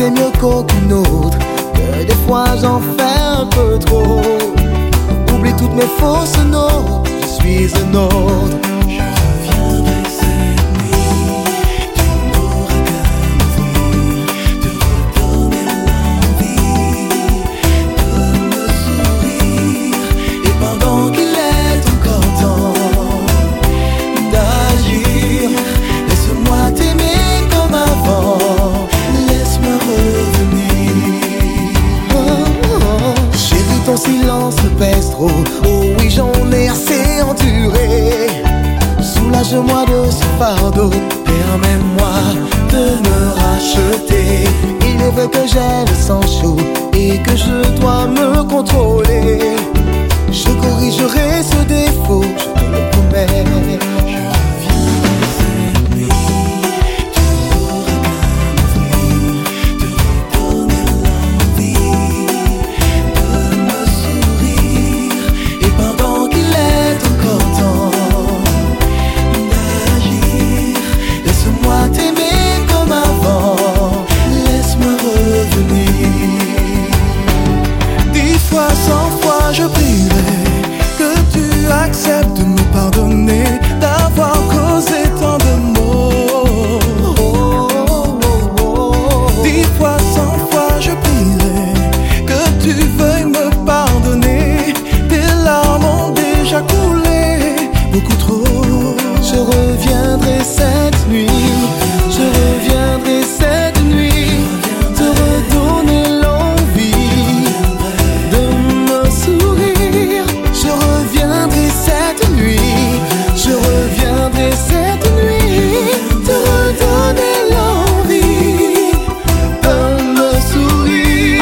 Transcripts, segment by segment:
t'es mieux qu'aucune autre, que des fois j'en fais un peu trop. Oublie toutes mes fausses notes, je suis un autre. Je reviendrai cette nuit, tu n'auras qu'à m'ouvrir, te redonner l'envie de me sourire. Et pendant qu'il est encore temps d'agir, laisse-moi t'aimer comme avant, Laisse-moi revenir. Chérie, ton silence me pèse trop. Oh oui, j'en ai assez enduré. Soulage-moi de ce fardeau, permets-moi de me racheter. Il est vrai que j'ai le sang chaud et que je dois me contrôler. Je corrigerai ce défaut, je te le promets. Je reviendrai cette nuit, tu n'auras qu'à m'ouvrir, te redonner l'envie de me sourire. Et pendant qu'il est encore temps D'agir, laisse-moi t'aimer comme avant, laisse-moi revenir. 10 fois, 100 fois je prierai que tu acceptes de me pardonner d'avoir causé tant de maux. 10 fois, 100 fois je prierai que tu veuilles me pardonner. Tes larmes ont déjà coulé beaucoup trop. Je reviendrai cette nuit, je reviendrai cette nuit, te redonner l'envie de me sourire. Je reviendrai cette nuit, je reviendrai cette nuit, te redonner l'envie de me sourire.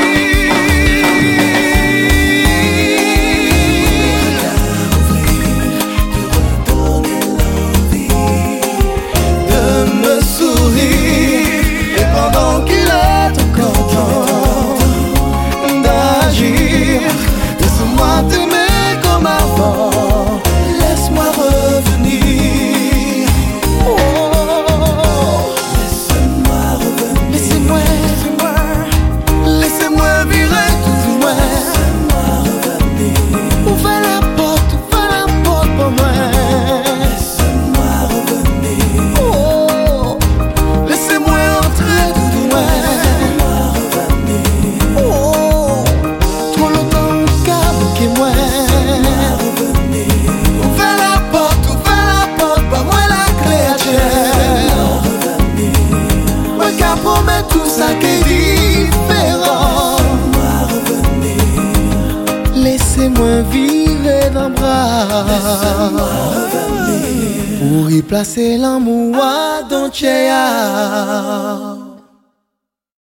De me sourire. Et pendant qu'il est encore temps d'agir, laisse-moi t'aimer comme avant, laisse-moi revenir. Oh, Laisse-moi revenir. laissez-moi virer tout loin. Laisse-moi revenir. Ouvre la porte pour moi. Laisse-moi revenir. Oh, laissez-moi entrer tout loin. Laisse-moi revenir. Oh, trop longtemps qu'à bloquer moi. Revenir. Ouvre la porte, pas moi la clé à Dieu. Moi qu'à promettre tout ça qui est différent. Laissez-moi virer dans le bras pour y placer l'amour dans le